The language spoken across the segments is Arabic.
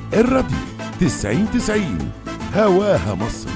الراديو 90 هواها مصر.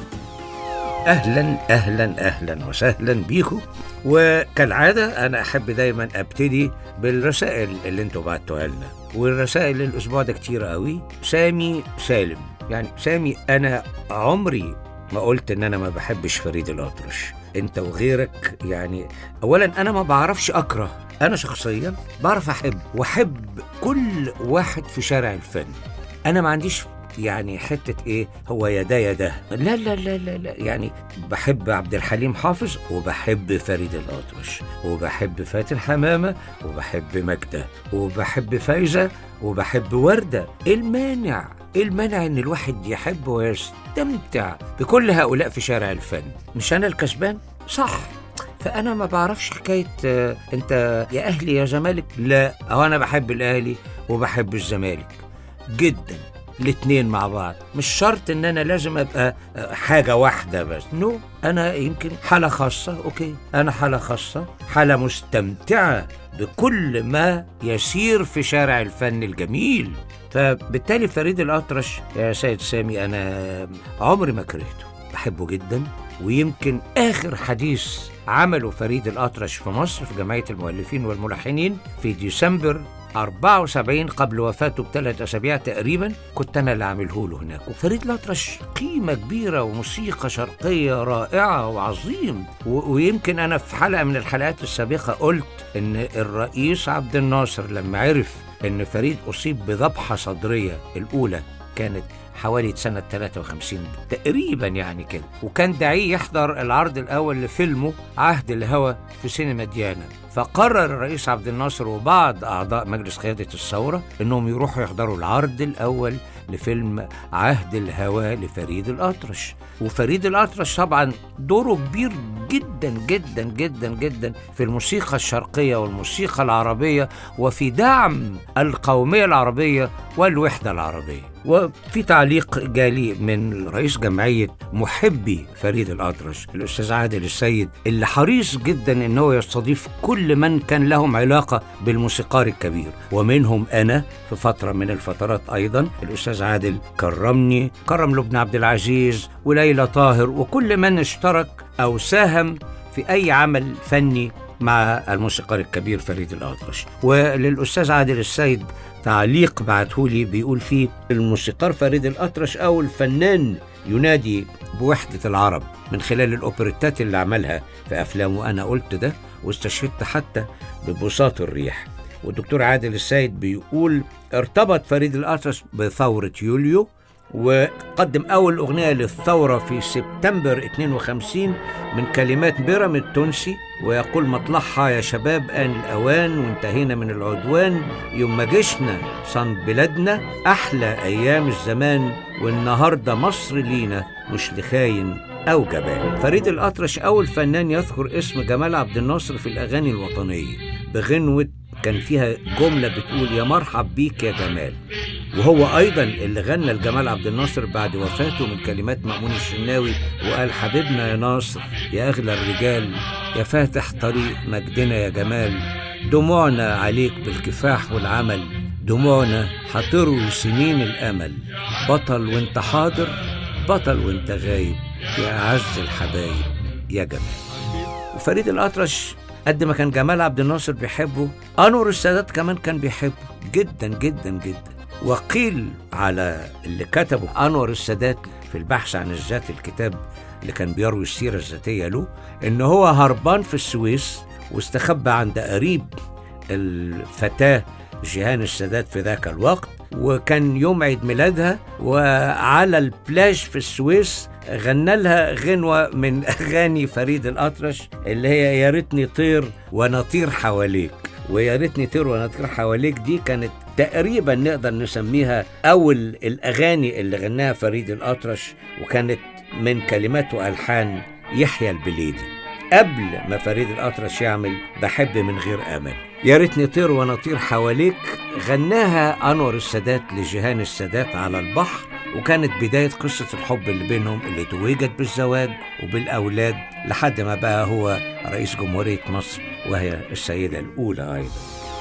أهلا أهلا أهلا وسهلا بيكم. وكالعادة أنا أحب دايما أبتدي بالرسائل اللي انتوا بعتوها لنا، والرسائل الأسبوع ده كتير قوي. سامي سالم، يعني سامي أنا عمري ما قلت إن أنا ما بحبش فريد الأطرش، انت وغيرك. يعني أولا أنا ما بعرفش أكره، أنا شخصيا بعرف أحب، وأحب كل واحد في شارع الفن. أنا ما عنديش يعني حتة ايه هو يا ده لا لا لا لا لا، يعني بحب عبد الحليم حافظ، وبحب فريد الأطرش، وبحب فاتن حمامة، وبحب ماجدة، وبحب فايزة، وبحب وردة. إيه المانع ان الواحد يحب ويستمتع بكل هؤلاء في شارع الفن؟ مش انا الكسبان؟ صح. فأنا ما بعرفش حكاية انت يا أهلي يا زمالك، لا، أو أنا بحب الأهلي وبحب الزمالك جدا، الاتنين مع بعض. مش شرط ان انا لازم ابقى حاجة واحدة بس، نو. انا يمكن حالة خاصة، اوكي، انا حالة خاصة، حالة مستمتعة بكل ما يسير في شارع الفن الجميل. فبالتالي فريد الأطرش يا سيد سامي أنا عمري ما كرهته، بحبه جدا. ويمكن آخر حديث عمله فريد الأطرش في مصر في جمعية المؤلفين والملحنين في ديسمبر 74 قبل وفاته ب3 أسابيع تقريبا، كنت أنا اللي عامله له هناك. وفريد الأطرش قيمة كبيرة وموسيقى شرقية رائعة وعظيم. ويمكن أنا في حلقة من الحلقات السابقة قلت إن الرئيس عبد الناصر لما عرف إن فريد أصيب بذبحة صدرية الأولى، كانت حوالي سنة 53 تقريبا يعني كده، وكان داعي يحضر العرض الأول لفيلمه عهد الهوى في سينما ديانا، فقرر الرئيس عبد الناصر وبعض أعضاء مجلس قيادة الثورة إنهم يروحوا يحضروا العرض الأول لفيلم عهد الهوى لفريد الأطرش. وفريد الأطرش طبعا دوره كبير جدا جدا جدا جدا في الموسيقى الشرقية والموسيقى العربية، وفي دعم القومية العربية والوحدة العربية. وفي تعليق جالي من رئيس جمعية محبي فريد الأطرش الأستاذ عادل السيد، اللي حريص جدا إنه يستضيف كل من كان لهم علاقة بالموسيقار الكبير، ومنهم أنا في فترة من الفترات. أيضا الأستاذ عادل كرمني، كرم لبنى عبد العزيز وليلى طاهر، وكل من اشترك أو ساهم في أي عمل فني مع الموسيقار الكبير فريد الأطرش. وللأستاذ عادل السيد تعليق بعتهولي بيقول فيه: الموسيقار فريد الأطرش أو الفنان ينادي بوحدة العرب من خلال الأوبريتات اللي عملها في أفلامه. أنا قلت ده واستشهدت حتى ببساط الريح. والدكتور عادل السيد بيقول: ارتبط فريد الأطرش بثورة يوليو، وقدم أول أغنية للثورة في سبتمبر 52 من كلمات بيرام التونسي، ويقول مطلعها: يا شباب آن الأوان وانتهينا من العدوان، يوم ما جيشنا صن بلادنا، أحلى أيام الزمان، والنهاردة مصر لينا مش لخاين أو جبان. فريد الأطرش أول فنان يذكر اسم جمال عبد الناصر في الأغاني الوطنية بغنوة كان فيها جملة بتقول: يا مرحب بيك يا جمال. وهو أيضا اللي غنى لجمال عبد الناصر بعد وفاته من كلمات مأمون الشناوي، وقال: حبيبنا يا ناصر يا أغلى الرجال، يا فاتح طريق مجدنا يا جمال، دموعنا عليك بالكفاح والعمل، دموعنا هتروي سنين الأمل، بطل وانت حاضر، بطل وانت غايب، يا أعز الحبايب يا جمال. وفريد الأطرش قد ما كان جمال عبد الناصر بيحبه، أنور السادات كمان كان بيحبه جدا جدا جدا. وقيل على اللي كتبه أنور السادات في البحث عن الذات، الكتاب اللي كان بيروي السيرة الذاتية له، إن هو هربان في السويس واستخبى عند قريب الفتاة جيهان السادات في ذاك الوقت، وكان يوم عيد ميلادها، وعلى البلاج في السويس غنى لها غنوة من أغاني فريد الأطرش اللي هي يا ريتني طير ونطير حواليك. ويا ريتني طير ونطير حواليك دي كانت تقريبا نقدر نسميها أول الأغاني اللي غناها فريد الأطرش، وكانت من كلمات وألحان يحيى البليدي قبل ما فريد الأطرش يعمل بحب من غير أمل. يا ريتني طير ونطير حواليك غناها أنور السادات لجيهان السادات على البحر، وكانت بداية قصة الحب اللي بينهم، اللي توجت بالزواج وبالأولاد لحد ما بقى هو رئيس جمهورية مصر وهي السيدة الأولى أيضا.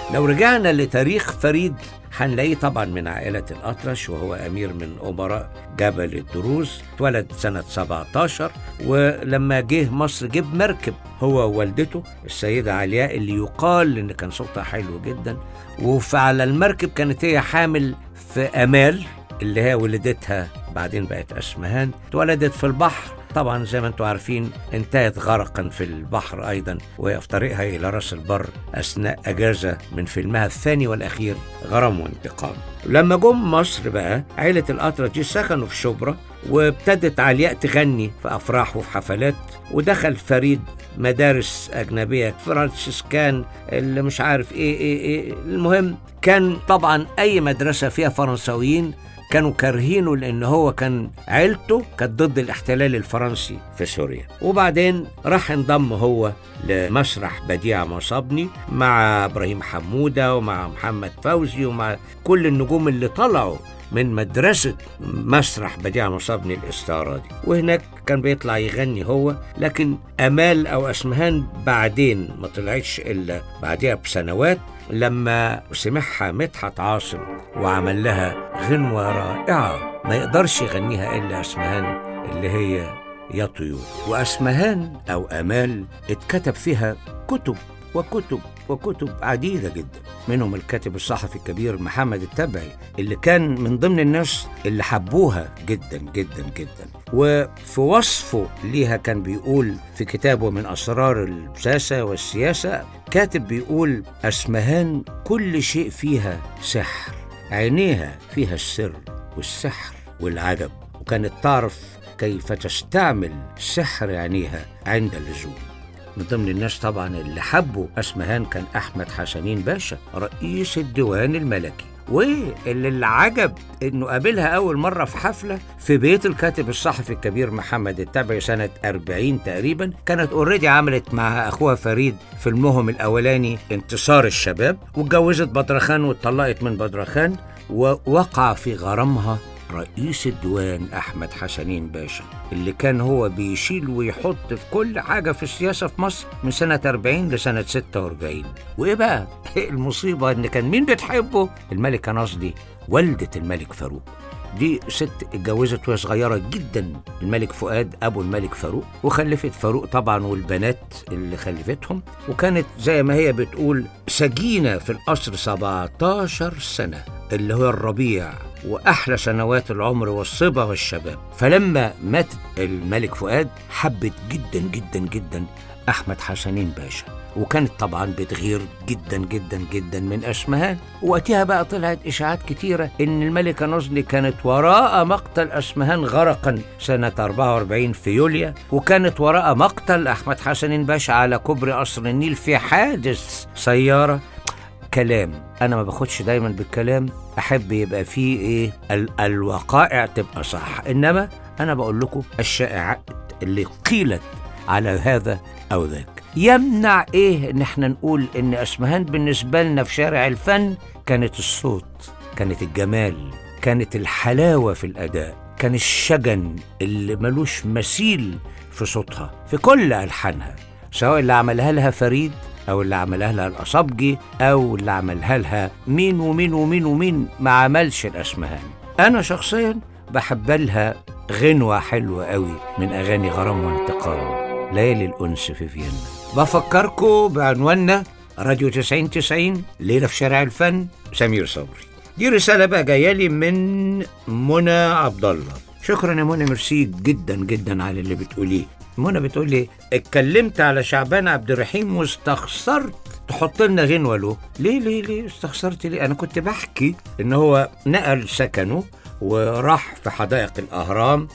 لو رجعنا لتاريخ فريد هنلاقيه طبعا من عائلة الأطرش، وهو أمير من أمراء جبل الدروز. اتولد سنة 17، ولما جه مصر جيب مركب هو ووالدته السيدة علياء اللي يقال إن كان صوتها حلو جدا. وعلى المركب كانت هي حامل في أمال اللي هي ولدتها بعدين بقت أسمهان. اتولدت في البحر طبعا زي ما انتم عارفين، انتهت غرقا في البحر أيضا وهي في طريقها إلى راس البر أثناء أجازة من فيلمها الثاني والأخير غرام وانتقام. لما جم مصر بقى عائلة الأطرش سكنوا في شبرا، وابتدت علياء تغني في أفراح وفي حفلات، ودخل فريد مدارس أجنبية فرانسيسكان اللي مش عارف إيه. المهم كان طبعا أي مدرسة فيها فرنساويين كانوا كارهينه، لأن هو كان عيلته كانت ضد الاحتلال الفرنسي في سوريا. وبعدين راح انضم هو لمسرح بديع مصابني مع إبراهيم حمودة ومع محمد فوزي ومع كل النجوم اللي طلعوا من مدرسة مسرح بديع مصابني الاستعراضي، وهناك كان بيطلع يغني هو. لكن أمال أو أسمهان بعدين ما طلعتش إلا بعدها بسنوات لما سمعها مدحت عاصم وعمل لها غنوة رائعة ما يقدرش يغنيها إلا أسمهان اللي هي يا طيور. وأسمهان أو أمال اتكتب فيها كتب وكتب وكتب عديدة جدا، منهم الكاتب الصحفي الكبير محمد التبعي اللي كان من ضمن الناس اللي حبوها جدا جدا جدا. وفي وصفه ليها كان بيقول في كتابه من أسرار الساسة والسياسة، كاتب بيقول أسمهان كل شيء فيها سحر، عينيها فيها السر والسحر والعجب، وكانت تعرف كيف تستعمل سحر عينيها عند اللزوم. من ضمن الناس طبعا اللي حبوا أسمهان كان أحمد حسنين باشا رئيس الديوان الملكي، واللي العجب إنه قابلها أول مرة في حفلة في بيت الكاتب الصحفي الكبير محمد التبعي سنة 40 تقريبا. كانت اوريدي عملت مع أخوها فريد فيلمهم الأولاني انتصار الشباب، واتجوزت بدرخان واتطلقت من بدرخان، ووقع في غرامها رئيس الديوان أحمد حسنين باشا اللي كان هو بيشيل ويحط في كل حاجة في السياسة في مصر من سنة 40 لسنة 46. وإيه بقى المصيبة إن كان مين بتحبه؟ الملكة ناصدي والدة الملك فاروق. دي ست اتجوزت وهي صغيرة جدا الملك فؤاد أبو الملك فاروق، وخلفت فاروق طبعا والبنات اللي خلفتهم، وكانت زي ما هي بتقول سجينة في القصر 17 سنة اللي هو الربيع وأحلى سنوات العمر والصبا والشباب. فلما مات الملك فؤاد حبت جدا جدا جدا أحمد حسنين باشا، وكانت طبعا بتغير جدا جدا جدا من أسمهان. وقتها بقى طلعت إشاعات كتيرة إن الملكة ناصدي كانت وراء مقتل أسمهان غرقا سنة 44 في يوليو، وكانت وراء مقتل أحمد حسنين باشا على كوبري قصر النيل في حادث سيارة. كلام أنا ما باخدش دايما بالكلام، أحب يبقى فيه إيه الوقائع تبقى صح، إنما أنا بقول لكم الشائعات اللي قيلت على هذا أو ذاك. يمنع إيه إن احنا نقول إن أسمهان بالنسبة لنا في شارع الفن كانت الصوت، كانت الجمال، كانت الحلاوة في الأداء، كان الشجن اللي ملوش مثيل في صوتها في كل ألحانها، سواء اللي عملها لها فريد أو اللي عملها لها الأصابجي أو اللي عملها لها مين ومين ومين ومين ما عملش الأسمهان. أنا شخصيا بحب لها غنوة حلوة قوي من أغاني غرام وانتقام، ليالي الأنس في فيينا. بفكركم بعنواننا راديو 90 ليلة في شارع الفن، سمير صبري. دي رسالة بقى جاية لي من منى عبد الله. شكرا يا منى، ميرسي جدا جدا على اللي بتقوليه. منى بتقول لي اتكلمت على شعبان عبد الرحيم واستخسرت تحط لنا غنوة له. ليه استخسرت ليه؟ أنا كنت بحكي إن هو نقل سكنه وراح في حدائق الأهرام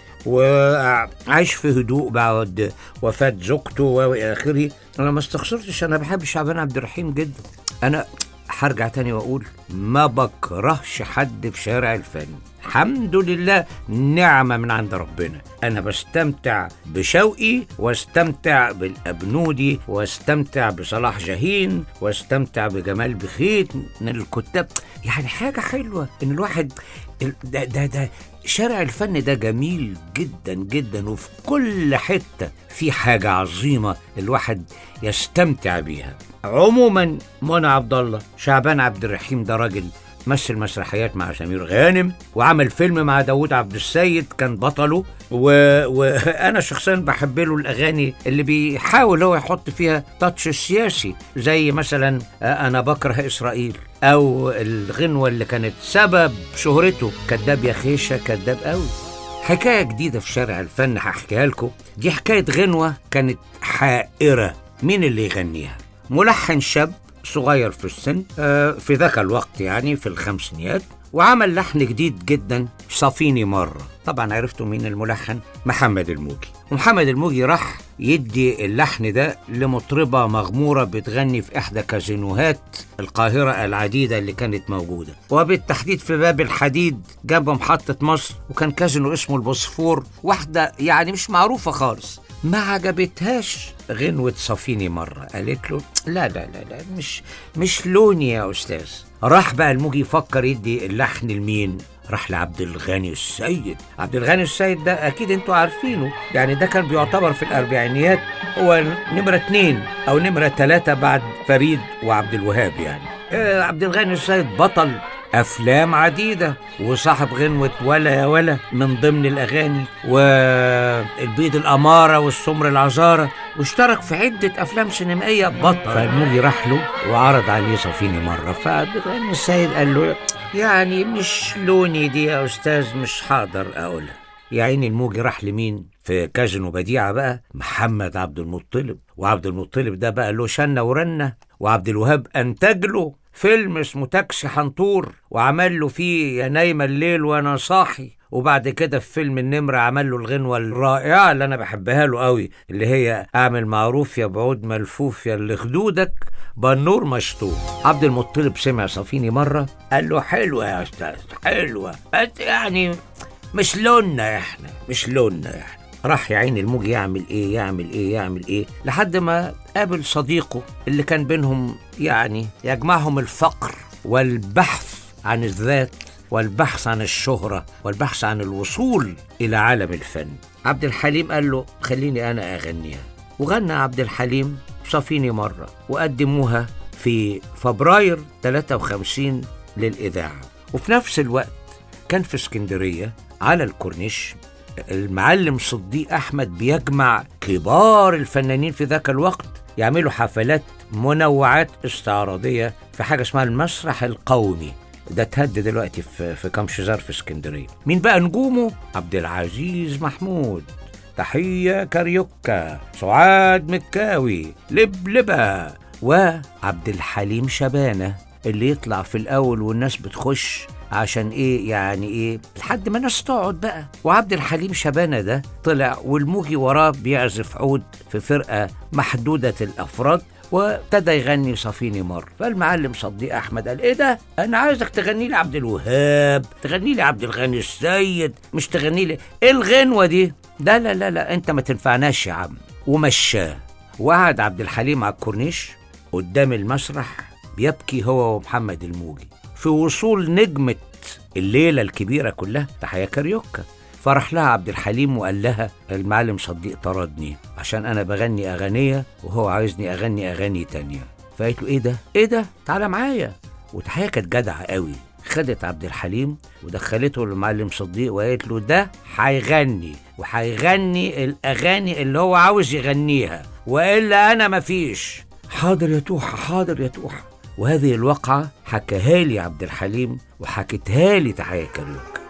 وعايش في هدوء بعد وفاة زوجته وآخره. أنا ما استخسرتش، أنا بحب شعبان عبد الرحيم جدا. أنا هرجع تاني وأقول ما بكرهش حد في شارع الفن، الحمد لله نعمة من عند ربنا. أنا بستمتع بشوقي واستمتع بالأبنودي واستمتع بصلاح جاهين واستمتع بجمال بخيت من الكتاب. يعني حاجة حلوة إن الواحد ده شارع الفن ده جميل جدا جدا، وفي كل حتة في حاجة عظيمة الواحد يستمتع بيها. عموما منى عبد الله، شعبان عبد الرحيم ده راجل مثل مسرحيات مع سمير غانم، وعمل فيلم مع داوود عبد السيد كان بطله، وأنا شخصيا بحب له الأغاني اللي بيحاول هو يحط فيها تاتش سياسي، زي مثلا أنا بكره إسرائيل، أو الغنوة اللي كانت سبب شهرته كداب يا خيشة كداب قوي. حكاية جديدة في شارع الفن هحكيها لكم، دي حكاية غنوة كانت حائرة. مين اللي يغنيها؟ ملحن شاب صغير في السن، في ذاك الوقت يعني في الخمسينيات، وعمل لحن جديد جدا، صافيني مرة. طبعا عرفتوا مين الملحن؟ محمد الموجي. ومحمد الموجي راح يدي اللحن ده لمطربة مغمورة بتغني في إحدى كازينوهات القاهرة العديدة اللي كانت موجودة، وبالتحديد في باب الحديد جنب محطة مصر، وكان كازينو اسمه البوسفور، واحدة يعني مش معروفة خالص. ما عجبتهاش غنوة صافيني مرة، قالت له لا لا لا لا، مش لوني يا أستاذ. راح بقى الموجي يفكر يدي اللحن لمين؟ راح لعبد الغني السيد. عبد الغني السيد ده أكيد أنتوا عارفينه، يعني ده كان بيعتبر في الأربعينيات هو نمرة 2 أو نمرة 3 بعد فريد وعبد الوهاب يعني. عبد الغني السيد بطل أفلام عديدة، وصاحب غنوة ولا يا ولا من ضمن الأغاني، والبيض الأمارة والسمر العذارة، واشترك في عدة أفلام سينمائية بطل. فالموجي راح له وعرض عليه صافيني مرة، فعبد الغني السيد قال له يعني مش لوني دي يا أستاذ، مش حاضر أقولها. يا عيني الموجي راح لمين؟ في كازينو بديعة بقى محمد عبد المطلب، وعبد المطلب ده بقى له شنة ورنة، وعبد الوهاب أنتج له فيلم اسمه تاكسي حنطور، وعمل له فيه يا نايمة الليل وانا صاحي، وبعد كده في فيلم النمرة عمل له الغنوة الرائعة اللي انا بحبها له قوي، اللي هي اعمل معروف يا بعود ملفوف يا اللي خدودك بالنور مشطوب. عبد المطلب سمع صافيني مرة قال له حلوة يا استاذ حلوة، يعني مش لوننا احنا، مش لوننا احنا. راح يا عيني الموجي يعمل ايه لحد ما قابل صديقه اللي كان بينهم يعني يجمعهم الفقر والبحث عن الذات والبحث عن الشهرة والبحث عن الوصول إلى عالم الفن. عبد الحليم قال له خليني أنا أغنيها، وغنى عبد الحليم صافيني مرة، وقدموها في فبراير 53 للإذاعة. وفي نفس الوقت كان في اسكندرية على الكورنيش المعلم صديق أحمد بيجمع كبار الفنانين في ذاك الوقت يعملوا حفلات منوعات استعراضية في حاجة اسمها المسرح القومي، ده اتهد دلوقتي في كامشزار في اسكندرية. مين بقى نجومه؟ عبد العزيز محمود، تحية كاريوكا، سعاد مكاوي، لبلبة، وعبد الحليم شبانة اللي يطلع في الأول والناس بتخش عشان ايه يعني ايه لحد ما الناس تقعد بقى. وعبد الحليم شبانة ده طلع والموجي وراه بيعزف عود في فرقة محدودة الأفراد، وابتدى يغني صافيني مر. فالمعلم صديق أحمد قال ايه ده، انا عايزك تغني لي عبد الوهاب، تغني لي عبد الغني السيد، مش تغني لي ايه الغنوة دي، لا لا لا لا انت ما تنفعناش يا عم. ومشاه، وقعد عبد الحليم على الكورنيش قدام المسرح بيبكي هو ومحمد الموجي في وصول نجمة الليلة الكبيرة كلها تحية كاريوكا. فرح لها عبد الحليم وقال لها المعلم صديق طردني عشان أنا بغني أغنية وهو عايزني أغني أغاني تانية. فقالت له إيه ده تعالى معايا. وتحية كانت جدعة قوي، خدت عبد الحليم ودخلته للمعلم صديق وقالت له ده هيغني وهيغني الأغاني اللي هو عاوز يغنيها، وإلا أنا مفيش. حاضر يا توحة، حاضر يا توحة. وهذه الواقعة حكاها لي عبد الحليم وحكتها لي تحية كاريوكا.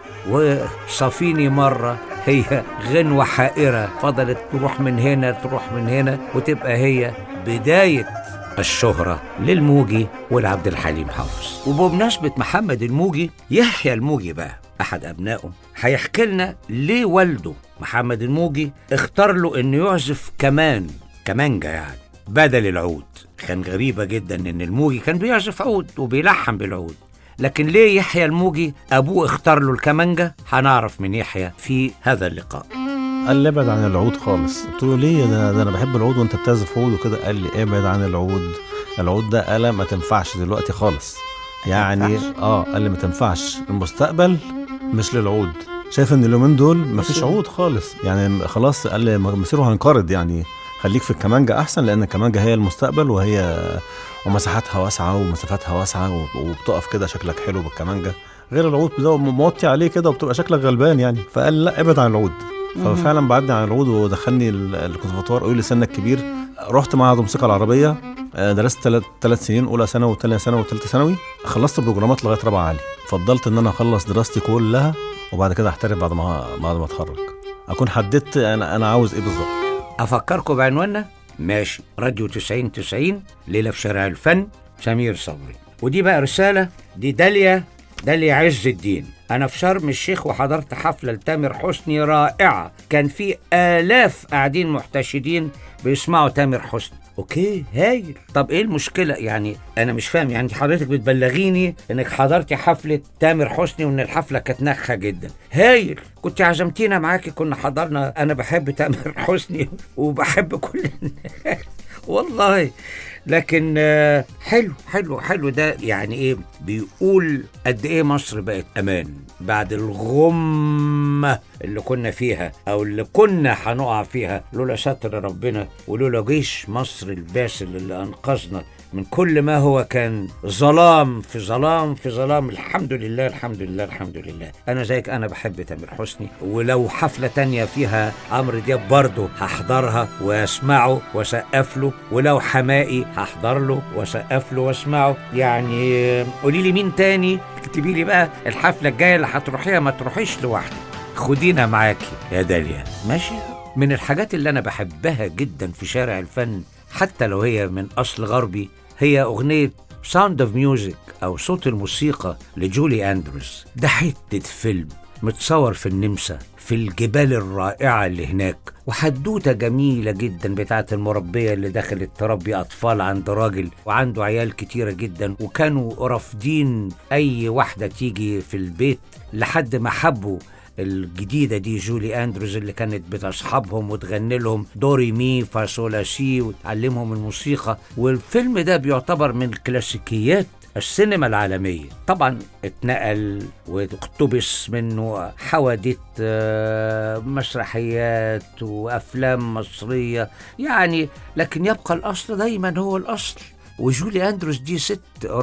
وصافيني مرة هي غنوة حائرة فضلت تروح من هنا تروح من هنا، وتبقى هي بداية الشهرة للموجي ولعبد الحليم حافظ. وبمناسبة محمد الموجي، يحيى الموجي بقى أحد أبنائه هيحكي لنا ليه والده محمد الموجي اختار له إنه يعزف كمانجا يعني بدل العود. كان غريبة جدا إن الموجي كان بيعزف عود وبيلحن بالعود، لكن ليه يحيى الموجي أبوه اختار له الكمانجا؟ هنعرف من يحيى في هذا اللقاء. قال لي ابعد عن العود خالص. قلت له ليه؟ ده انا بحب العود وانت بتعزف عود وكده. قال لي ابعد عن العود ده آلة ما تنفعش دلوقتي خالص يعني. قال لي ما تنفعش، المستقبل مش للعود. شايف ان اليومين دول مفيش عود خالص، يعني خلاص قال لي مصيره هنقرض، يعني خليك في الكمانجة احسن، لان الكمانجة هي المستقبل، ومساحاتها واسعة ومسافاتها واسعة وبتقف كده شكلك حلو بالكمانجة، غير العود بده موطي عليه كده وبتبقى شكلك غلبان يعني. فقال لا ابعد عن العود. ففعلا بعدني عن العود ودخلني الكونسرفتوار. قولي لي سنك كبير. رحت معهد الموسيقى العربية، درست 3 سنين، اولى ثانوي وثانيه ثانوي وثالثه ثانوي. خلصت بروجرامات لغايه رابعه عالي. فضلت ان انا اخلص دراستي كلها وبعد كده احترف بعد ما اتخرج، اكون حددت انا عاوز ايه بالظبط. افكركم بعنواننا. ماشي. راديو 90 ليله في شارع الفن، سمير صبري. ودي بقى رساله، دي داليا عز الدين. أنا في شرم الشيخ وحضرت حفلة لتامر حسني رائعة، كان في آلاف قاعدين محتشدين بيسمعوا تامر حسني. اوكي هايل. طب ايه المشكلة يعني؟ انا مش فاهم، يعني حضرتك بتبلغيني انك حضرتي حفلة تامر حسني وان الحفلة كانت ناجحة جدا. هايل. كنت عزمتينا معاكي، كنا حضرنا. انا بحب تامر حسني وبحب كل الناس والله. لكن حلو ده. يعني ايه؟ بيقول قد ايه مصر بقت امان بعد الغمة اللي كنا فيها او اللي كنا هنقع فيها لولا ستر ربنا ولولا جيش مصر الباسل اللي انقذنا من كل ما هو كان ظلام في ظلام في ظلام. الحمد لله. انا زيك، انا بحب تامر حسني، ولو حفلة تانية فيها عمرو دياب برضه هحضرها واسمعه وسقف له، ولو حمائي هحضر له وسقف له واسمعه. يعني قولي لي مين تاني، اكتبي لي بقى الحفلة الجاية اللي هتروحيها، ما تروحيش لوحدك، خدينا معاكي يا داليا. ماشي. من الحاجات اللي انا بحبها جدا في شارع الفن حتى لو هي من اصل غربي هي اغنية Sound of Music او صوت الموسيقى لجولي أندروز. ده حتة فيلم متصور في النمسا في الجبال الرائعة اللي هناك، وحدوتة جميلة جدا بتاعت المربية اللي دخلت تربي أطفال عند راجل وعنده عيال كتيرة جدا، وكانوا رافضين أي واحدة تيجي في البيت لحد ما حبوا الجديدة دي جولي أندروز اللي كانت بتصحبهم وتغني لهم دوري مي فاصولا سي وتعلمهم الموسيقى. والفيلم ده بيعتبر من كلاسيكيات السينما العالمية. طبعا اتنقل واقتبس منه حوادث مسرحيات وأفلام مصرية يعني، لكن يبقى الأصل دايما هو الأصل. وجولي أندروز دي ست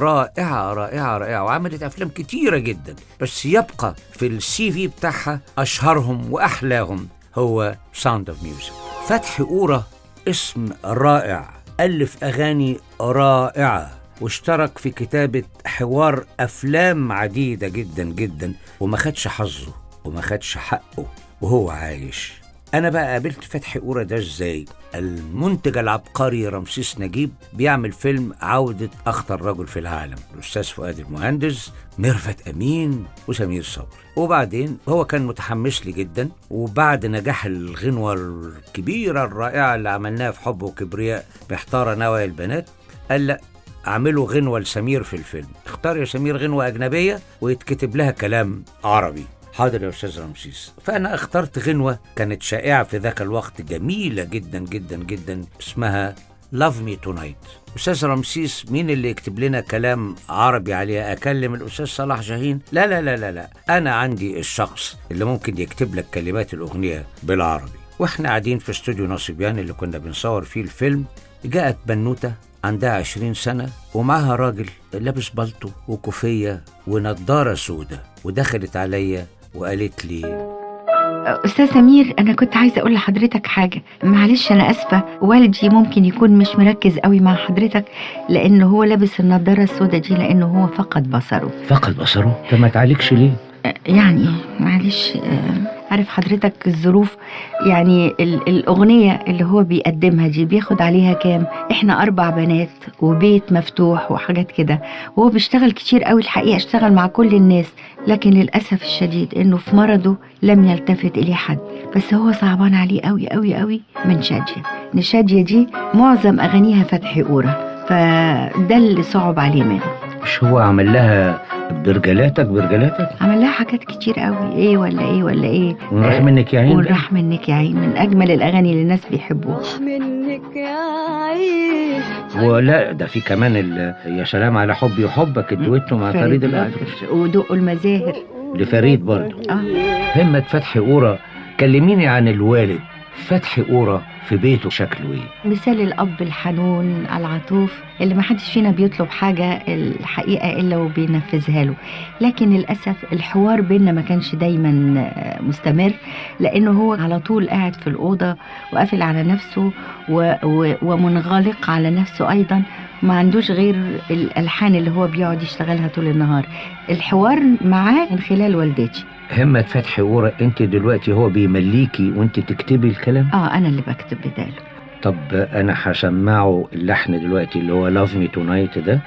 رائعة وعملت أفلام كتيرة جدا، بس يبقى في السي في بتاعها أشهرهم وأحلاهم هو ساوند اوف ميوزك. فتحي قورة اسم رائع، ألف أغاني رائعة، واشترك في كتابة حوار أفلام عديدة جدا وما خدش حظه وما خدش حقه وهو عايش. أنا بقى قابلت فتحي قورة ده إزاي؟ المنتج العبقري رمسيس نجيب بيعمل فيلم عودة أخطر رجل في العالم، الأستاذ فؤاد المهندس، ميرفت أمين وسمير صبري. وبعدين هو كان متحمس لي جدا، وبعد نجاح الغنوة الكبيرة الرائعة اللي عملناها في حب وكبرياء محتارة نوايا البنات، قال لا اعملوا غنوة لسمير في الفيلم، اختار يا سمير غنوة أجنبية ويتكتب لها كلام عربي. حاضر يا أستاذ رمسيس. فأنا اخترت غنوة كانت شائعة في ذاك الوقت، جميلة جدا اسمها Love Me Tonight. أستاذ رمسيس مين اللي يكتب لنا كلام عربي عليها؟ أكلم الأستاذ صلاح جاهين؟ لا، أنا عندي الشخص اللي ممكن يكتب لك كلمات الأغنية بالعربي. وإحنا قاعدين في استوديو نصيبيان اللي كنا بنصور فيه الفيلم، جاءت بنوتة عندها 20 سنة ومعها راجل لابس بلطو وكوفية ونضارة سودة، ودخلت عليا وقالت لي: أستاذ سمير، أنا كنت عايزة أقول لحضرتك حاجة. معلش أنا أسفة، والدي ممكن يكون مش مركز قوي مع حضرتك لأنه هو لابس النضارة السوداء دي لأنه هو فقد بصره. فقد بصره؟ طب ما تعالجش ليه؟ يعني معلش، عارف حضرتك الظروف. يعني الأغنية اللي هو بيقدمها دي بياخد عليها كام؟ إحنا 4 بنات وبيت مفتوح وحاجات كده، وهو بيشتغل كتير قوي الحقيقة، اشتغل مع كل الناس، لكن للأسف الشديد إنه في مرضه لم يلتفت إليه حد. بس هو صعبان عليه قوي من شادية. إن شادية دي معظم أغانيها فتحي قورة، فده اللي صعب عليه منه. مش هو عمل لها برجلاتك؟ عمل لها حاجات كتير قوي. ايه ولا ايه ونراح منك يا عين. ونراح منك يا عين من اجمل الاغاني اللي الناس بيحبوها. راح منك يا عين. ولا ده في كمان يا سلام على حبي وحبك، الدويتو مع فريد الأطرش ودق المزاهر. لفريد برضه. همة فتحي قورة، كلميني عن الوالد فتحي قورة في بيته شكله ايه؟ مثال الأب الحنون العطوف اللي ما حدش فينا بيطلب حاجة الحقيقة إلا وبينفذها له، لكن للأسف الحوار بيننا ما كانش دايما مستمر، لأنه هو على طول قاعد في الأوضة وقافل على نفسه ومنغلق على نفسه أيضا، ما عندوش غير الألحان اللي هو بيقعد يشتغلها طول النهار. الحوار معاه من خلال والدتي. همة فتحي قورة، انت دلوقتي هو بيمليكي وانت تكتبي الكلام؟ أنا اللي بكتب بداله. طب انا هسمعه اللحن دلوقتي اللي هو Love Me Tonight ده،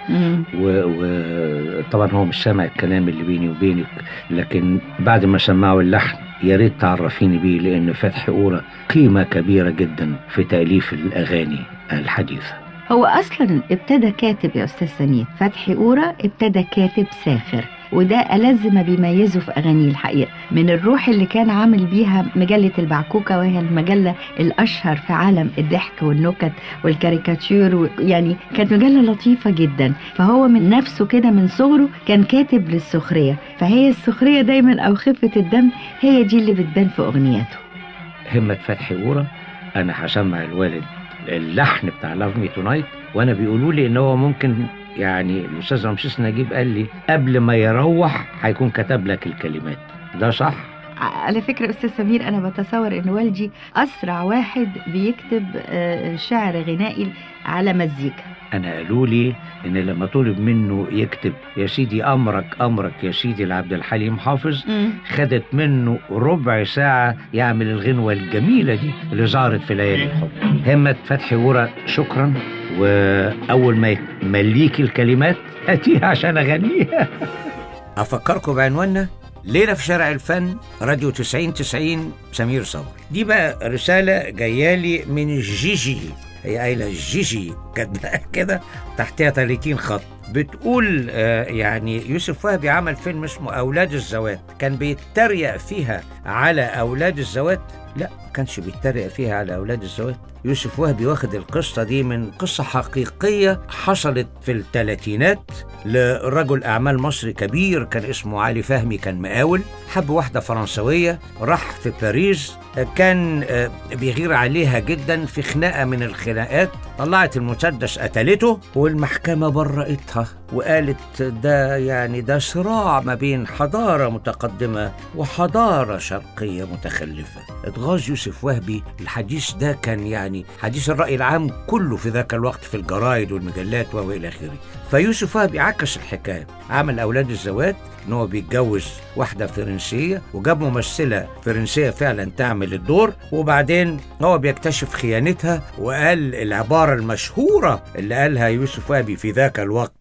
وطبعا هو مش سامع الكلام اللي بيني وبينك، لكن بعد ما سمعه اللحن يا ريت تعرفيني بيه، لان فتحي قورة قيمة كبيرة جدا في تأليف الأغاني الحديثة. هو أصلا ابتدى كاتب يا أستاذ سمير، فتحي قورة ابتدى كاتب ساخر، وده ألذ ما بيميزه في أغانيه الحقيقة، من الروح اللي كان عامل بيها مجلة البعكوكة، وهي المجلة الأشهر في عالم الضحك والنكت والكاريكاتير، يعني كانت مجلة لطيفة جدا. فهو من نفسه كده من صغره كان كاتب للسخرية، فهي السخرية دايما أو خفة الدم هي دي اللي بتبان في أغنياته. همة فتحي قورة، أنا هسمع الوالد اللحن بتاع Love Me Tonight، وأنا بيقولوا لي إن هو ممكن يعني الأستاذ رمسيس نجيب قال لي قبل ما يروح هيكون كتب لك الكلمات، ده صح؟ على فكرة أستاذ سمير، أنا بتصور إن والدي أسرع واحد بيكتب شعر غنائي على مزيكا. أنا قالوا لي إن لما طلب منه يكتب يا سيدي أمرك يا سيدي لعبد الحليم حافظ، خدت منه ربع ساعة يعمل الغنوة الجميلة دي اللي ظهرت في ليالي الحب. همة فتحي قورة، شكرا، وأول ما يمليكي الكلمات أتيها عشان أغنيها. أفكركم بعنواننا ليلة في شارع الفن، راديو 90 سمير صبري. دي بقى رسالة جايالي من جيجي، هي قايلة جيجي كاتبة كده تحتها 30 خط، بتقول يعني يوسف وهبي عمل فيلم اسمه أولاد الزوات، كان بيتريق فيها على أولاد الزوات؟ لا، كانش بيتريق فيها على أولاد الزوات. يوسف وهبي واخد القصة دي من قصة حقيقية حصلت في الثلاثينات لرجل أعمال مصري كبير كان اسمه علي فهمي، كان مقاول، حب واحدة فرنسوية، راح في باريس، كان بيغير عليها جدا، في خناقة من الخناقات طلعت المسدس قتلته، والمحكمة برأتها وقالت ده صراع ما بين حضارة متقدمة وحضارة شرقية متخلفة. اتغاظ يوسف وهبي، الحديث ده كان يعني حديث الرأي العام كله في ذاك الوقت في الجرايد والمجلات وإلى آخره. فيوسف وهبي عكس الحكاية، عمل أولاد الزوات إن هو بيتجوز واحدة فرنسية، وجاب ممثلة فرنسية فعلا تعمل الدور، وبعدين هو بيكتشف خيانتها، وقال العبارة المشهورة اللي قالها يوسف وهبي في ذاك الوقت: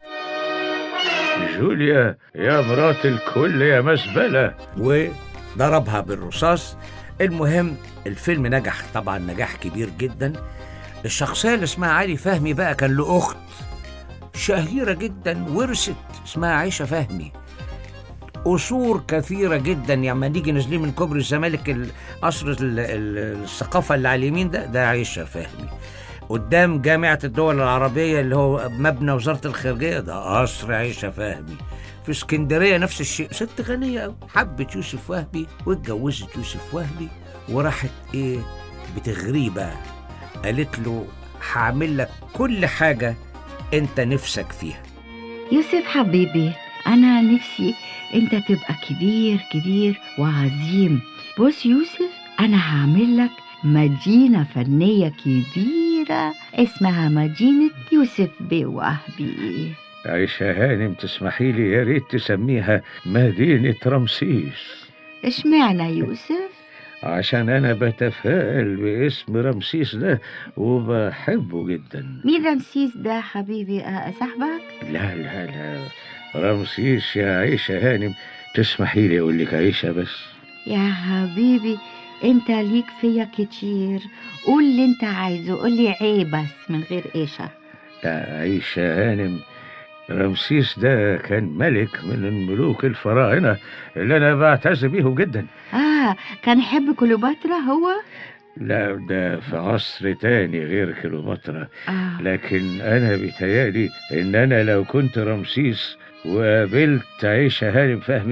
جوليا يا مرات الكل يا مزبلة، وضربها بالرصاص. المهم الفيلم نجح طبعا نجاح كبير جدا. الشخصية اللي اسمها علي فهمي بقى كان له أخت شهيرة جدا ورثت اسمها عيشة فهمي، قصور كثيرة جدا. يعني نيجي نازلين من كوبري الزمالك، قصر الثقافة اللي على اليمين ده عيشة فهمي، قدام جامعة الدول العربية اللي هو مبنى وزارة الخارجية ده قصر عيشة فهمي، في اسكندرية نفس الشيء. ست غنية أوي حبت يوسف وهبي واتجوزت يوسف وهبي، وراحت بتغريه بقى، قالت له هعمل لك كل حاجة انت نفسك فيها. يوسف حبيبي، أنا نفسي أنت تبقى كبير وعظيم. بص يوسف، أنا هعمل لك مدينة فنية كبيرة اسمها مدينة يوسف بيه وهبي. عيشة هانم، تسمحي لي يا ريت تسميها مدينة رمسيس. اشمعنى يوسف؟ عشان أنا بتفائل باسم رمسيس ده وبحبه جدا. مين رمسيس ده حبيبي؟ صاحبك؟ لا رمسيس يا عيشة هانم، تسمحي لي أقول لك عيشة بس. يا حبيبي انت ليك فيا كتير، قول اللي انت عايزه، قول لي عيب بس من غير ايشة. لا عيشة هانم، رمسيس ده كان ملك من الملوك الفراعنة اللي أنا بعتز بيه جدا. كان يحب كليوباترا هو؟ لا، ده في عصر تاني غير كليوباترا. لكن أنا بيتهيألي إن أنا لو كنت رمسيس وقابلت عيشة هانم فهمي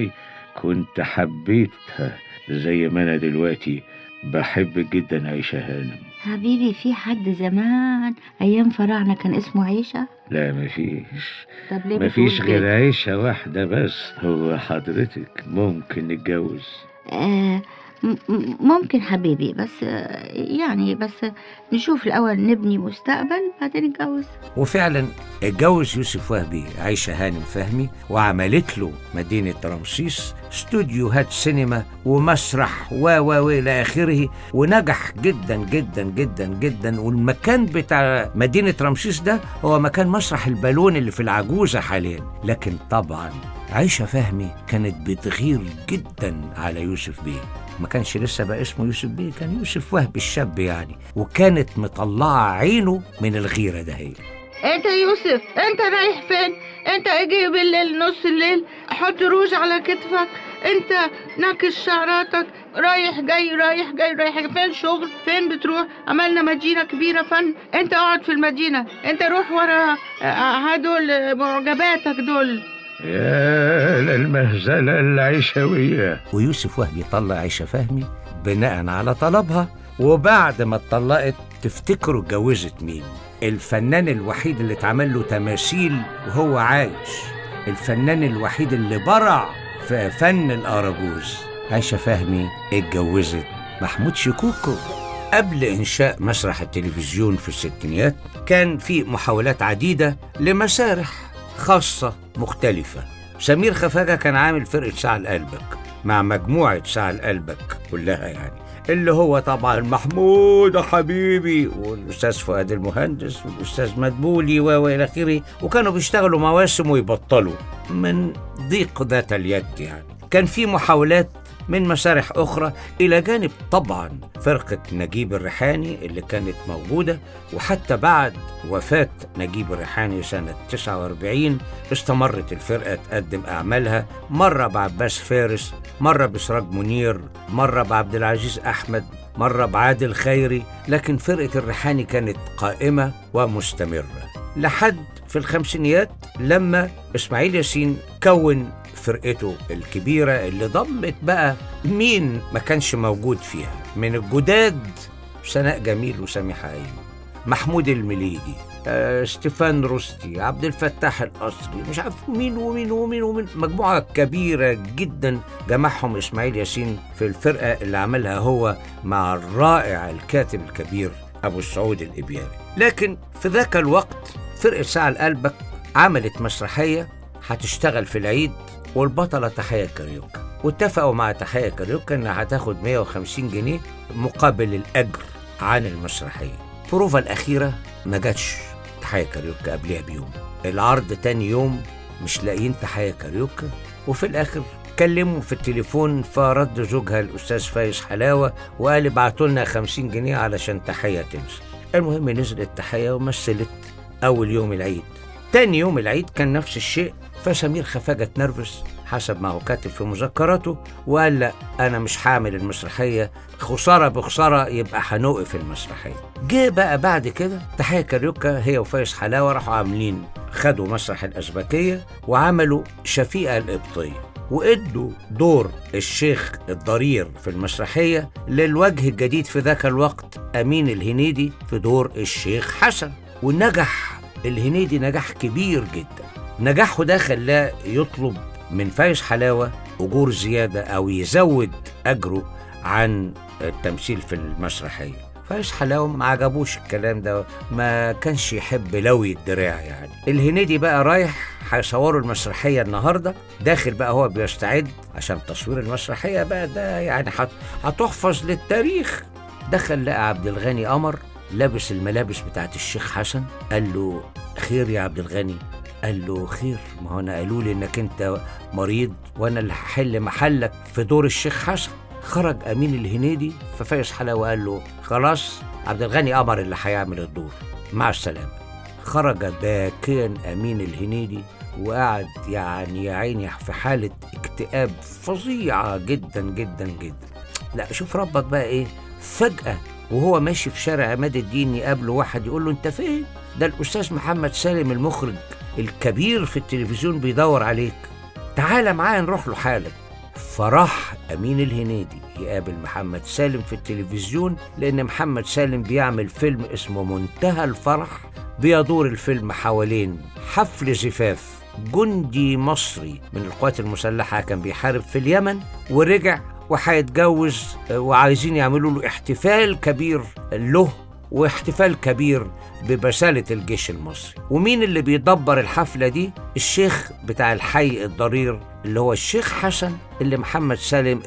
كنت حبيتها زي ما أنا دلوقتي بحبك جدا عيشة هانم. حبيبي في حد زمان أيام فراعنة كان اسمه عيشة؟ لا مفيش. طب ليه مفيش بتقول غير كده؟ عيشة واحدة بس. هو حضرتك ممكن نتجوز؟ ممكن حبيبي، بس يعني بس نشوف الأول نبني مستقبل بعدين نتجوز. وفعلا اتجوز يوسف وهبي عيشة هانم فهمي، وعملت له مدينة رمسيس استوديوهات سينما ومسرح و إلى آخره، ونجح جدا جدا جدا جدا. والمكان بتاع مدينة رمسيس ده هو مكان مسرح البالون اللي في العجوزة حاليا. لكن طبعا عيشة فهمي كانت بتغير جدا على يوسف بيه. ما كانش لسه بقى اسمه يوسف بيه، كان يوسف وهبي الشاب يعني، وكانت مطلعة عينه من الغيرة ده. هي انت يوسف، انت رايح فين؟ انت اجي بالليل نص الليل حط روج على كتفك، انت ناكس شعراتك، رايح جاي رايح جاي رايح جاي. فين شغل؟ فين بتروح؟ عملنا مدينة كبيرة فن، انت اقعد في المدينة، انت روح ورا هدول معجباتك دول. يا للمهزلة العيشوية. ويوسف وهبي طلع عيشة فهمي بناء على طلبها. وبعد ما اتطلقت تفتكروا اتجوزت مين؟ الفنان الوحيد اللي اتعمل له تماثيل وهو عايش، الفنان الوحيد اللي برع في فن الأراجوز. عيشة فهمي اتجوزت محمود شكوكو. قبل إنشاء مسرح التلفزيون في الستينيات كان في محاولات عديدة لمسارح خاصة مختلفة. سمير خفاجة كان عامل فرقة سعى لقلبك مع مجموعة سعى لقلبك كلها يعني، اللي هو طبعا محمود حبيبي والأستاذ فؤاد المهندس والأستاذ مدبولي وإلى آخره. وكانوا بيشتغلوا مواسم ويبطلوا من ضيق ذات اليد يعني. كان في محاولات من مسارح أخرى، إلى جانب طبعا فرقة نجيب الريحاني اللي كانت موجودة. وحتى بعد وفاة نجيب الريحاني سنة 49 استمرت الفرقة تقدم أعمالها، مرة بعباس فارس، مرة بسراج منير، مرة بعبد العزيز أحمد، مرة بعادل خيري. لكن فرقة الريحاني كانت قائمة ومستمرة لحد في الخمسينيات لما إسماعيل ياسين كون فرقته الكبيرة اللي ضمت بقى مين ما كانش موجود فيها من الجداد: سناء جميل وسميحة أيوب، محمود المليجي، ستيفان روستي، عبد الفتاح القصري، مش عارف مين ومين ومين ومين. مجموعة كبيرة جدا جمعهم إسماعيل ياسين في الفرقة اللي عملها هو مع الرائع الكاتب الكبير أبو السعود الإبياري. لكن في ذاك الوقت فرقة سعى لقلبك عملت مسرحية هتشتغل في العيد، والبطلة تحية كاريوكا، واتفقوا مع تحية كاريوكا انها هتاخد 150 جنيه مقابل الأجر عن المسرحية. البروفة الأخيرة ما جاتش تحية كاريوكا قبلها بيوم، العرض تاني يوم مش لاقيين تحية كاريوكا. وفي الآخر كلموا في التليفون، فرد زوجها الأستاذ فايز حلاوة وقال ابعتوا لنا 50 جنيه علشان تحية تنزل. المهم نزلت تحية ومثلت أول يوم العيد. تاني يوم العيد كان نفس الشيء، فسمير خفاجة اتنرفز حسب ما هو كاتب في مذكراته وقال لا أنا مش هعمل المسرحية، خسارة بخسارة يبقى هنوقف المسرحية. جه بقى بعد كده تحية كاريوكا هي وفايز حلاوة راحوا عاملين، خدوا مسرح الأزبكية وعملوا شفيقة القبطية، وادوا دور الشيخ الضرير في المسرحية للوجه الجديد في ذاك الوقت أمين الهنيدي في دور الشيخ حسن. ونجح الهنيدي نجاح كبير جدا. نجاحه ده خلاه يطلب من فايز حلاوة أجور زيادة أو يزود أجره عن التمثيل في المسرحية. فايز حلاوة ما عجبوش الكلام ده، ما كانش يحب لوي الدراع يعني. الهنيدي بقى رايح هيصوروا المسرحية النهاردة، داخل بقى هو بيستعد عشان تصوير المسرحية بقى ده يعني هتحفظ للتاريخ. دخل لقى عبد الغني قمر لابس الملابس بتاعت الشيخ حسن، قال له خير يا عبد الغني؟ قال له خير، ما هو انا قالوا لي انك انت مريض وانا اللي هحل محلك في دور الشيخ حسن. خرج امين الهنيدي، ففايز حلاوة قال له خلاص عبد الغني قمر اللي هيعمل الدور، مع السلامة. خرج باكيا امين الهنيدي وقعد يعني يا عيني في حالة اكتئاب فظيعة جدا جدا جدا. لا شوف ربك بقى ايه، فجأة وهو ماشي في شارع عماد الدين يقابله واحد يقول له انت فين؟ ده الأستاذ محمد سالم المخرج الكبير في التلفزيون بيدور عليك، تعال معايا نروح له حالا. فراح أمين الهنيدي يقابل محمد سالم في التلفزيون، لأن محمد سالم بيعمل فيلم اسمه منتهى الفرح، بيدور الفيلم حوالين حفل زفاف جندي مصري من القوات المسلحة كان بيحارب في اليمن ورجع وهيتجوز، وعايزين يعملوا له احتفال كبير له واحتفال كبير ببسالة الجيش المصري. ومين اللي بيدبر الحفلة دي؟ الشيخ بتاع الحي الضرير اللي هو الشيخ حسن، اللي محمد سالم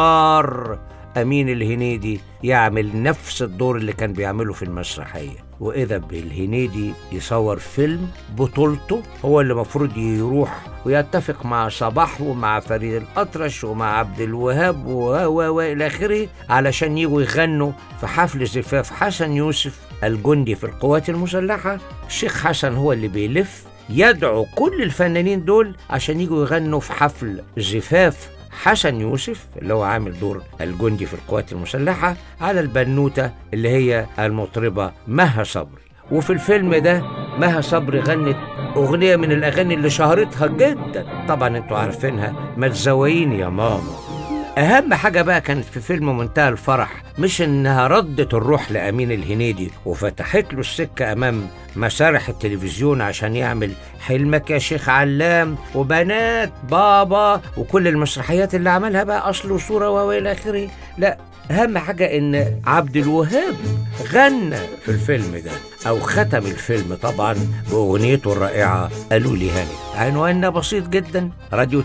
اختار أمين الهنيدي يعمل نفس الدور اللي كان بيعمله في المسرحية. وإذا بالهنيدي يصور فيلم بطولته، هو اللي مفروض يروح ويتفق مع صباح ومع فريد الأطرش ومع عبد الوهاب وإلى آخره علشان يجوا يغنوا في حفل زفاف حسن يوسف الجندي في القوات المسلحة. الشيخ حسن هو اللي بيلف يدعو كل الفنانين دول عشان يجوا يغنوا في حفل زفاف حسن يوسف اللي هو عامل دور الجندي في القوات المسلحة على البنوتة اللي هي المطربة مها صبري. وفي الفيلم ده مها صبري غنت أغنية من الأغاني اللي شهرتها جدا، طبعا انتوا عارفينها، ما تزوقيني يا ماما. أهم حاجة بقى كانت في فيلم منتهى الفرح مش إنها ردت الروح لأمين الهنيدي وفتحت له السكة أمام مسارح التلفزيون عشان يعمل حلمك يا شيخ علام وبنات بابا وكل المسرحيات اللي عملها بقى أصل وصورة وإلى آخره. لا، أهم حاجة إن عبد الوهاب غنى في الفيلم ده أو ختم الفيلم طبعا بأغنيته الرائعة قالوا لي هاني. عنواننا بسيط جدا، راديو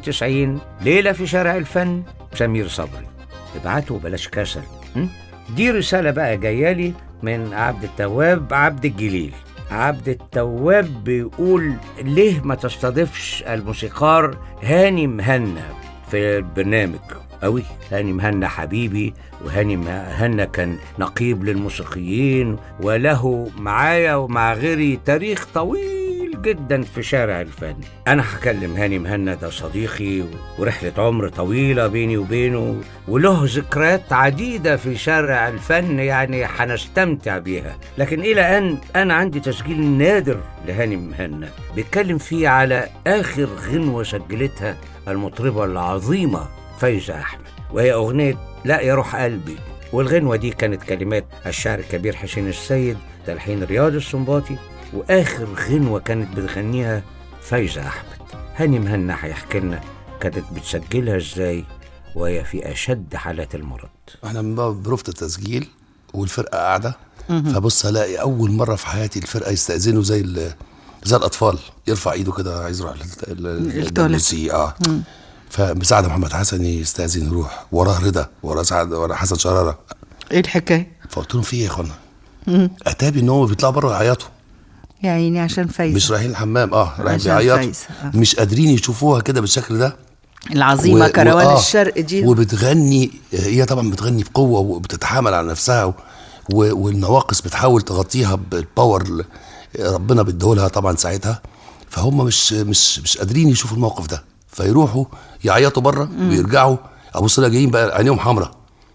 90 ليلة في شارع الفن، سمير صبري. ابعتوا بلاش كسل. دي رسالة بقى جايالي من عبد التواب عبد الجليل. عبد التواب بيقول ليه ما تستضيفش الموسيقار هاني مهنا في البرنامج؟ قوي هاني مهنا حبيبي، وهاني مهنا كان نقيب للموسيقيين وله معايا ومع غيري تاريخ طويل جدا في شارع الفن. انا هكلم هاني مهنا، ده صديقي ورحلة عمر طويلة بيني وبينه وله ذكريات عديدة في شارع الفن، يعني هنستمتع بيها. لكن الى ان انا عندي تسجيل نادر لهاني مهنا بيتكلم فيه على اخر غنوة سجلتها المطربة العظيمة فايزة أحمد، وهي أغنية لا يا روح قلبي. والغنوة دي كانت كلمات الشاعر الكبير حسين السيد، تلحين رياض السنباطي، وآخر غنوة كانت بتغنيها فايزة أحمد. هاني مهنا هيحكي لنا كانت بتسجلها إزاي وهي في أشد حالات المرض. احنا من باب بروفة التسجيل والفرقة قاعدة، فبص هلاقي أول مرة في حياتي الفرقة يستأذنوا زي الأطفال، يرفع إيده كده عايز يروح للتواليت. فمساعد محمد حسن يستأذن يروح، وراه رضا، وراه سعد، وراه حسن شرارة. ايه الحكايه؟ فقلت لهم في ايه يا اخوانا؟ اتابي ان هم بيطلعوا بره يعيطوا يا عيني عشان فايزة، مش رايحين الحمام، رايحين بيعيطوا، مش قادرين يشوفوها كده بالشكل ده العظيمه كروان الشرق دي. وبتغني هي طبعا بتغني بقوه وبتتحامل على نفسها والنواقص بتحاول تغطيها بالباور اللي ربنا بيديهولها طبعا ساعتها. فهم مش قادرين يشوفوا الموقف ده، فيروحوا يعيطوا بره ويرجعوا ابص لها جايين بقى عينيهم حمراء.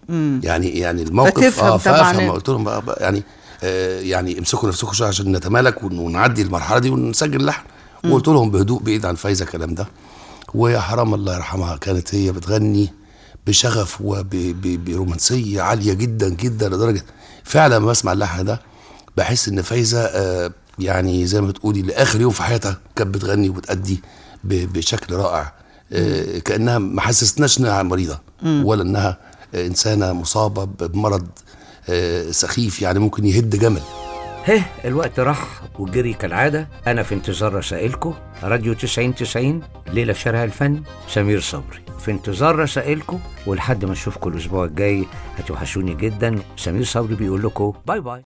يعني الموقف فافهم. قلت لهم بقى يعني امسكوا نفسكم شويه عشان نتمالك ونعدي المرحله دي ونسجل اللحن. وقلت لهم بهدوء بعيد عن فايزه الكلام ده. ويا حرام الله يرحمها كانت هي بتغني بشغف وبرومانسيه عاليه جدا جدا، لدرجه فعلا ما بسمع اللحن ده بحس ان فايزه يعني زي ما تقولي لاخر يوم في حياتها كانت بتغني وبتأدي بشكل رائع. كأنها ما حسستناش انها مريضة ولا انها انسانة مصابة بمرض سخيف يعني ممكن يهد جمل. الوقت راح وجري كالعادة. انا في انتظار رسائلكم. راديو 90 ليلة في شارع الفن، سمير صبري في انتظار رسائلكم، ولحد ما اشوفكم الاسبوع الجاي هتوحشوني جدا. سمير صبري بيقول لكم باي باي.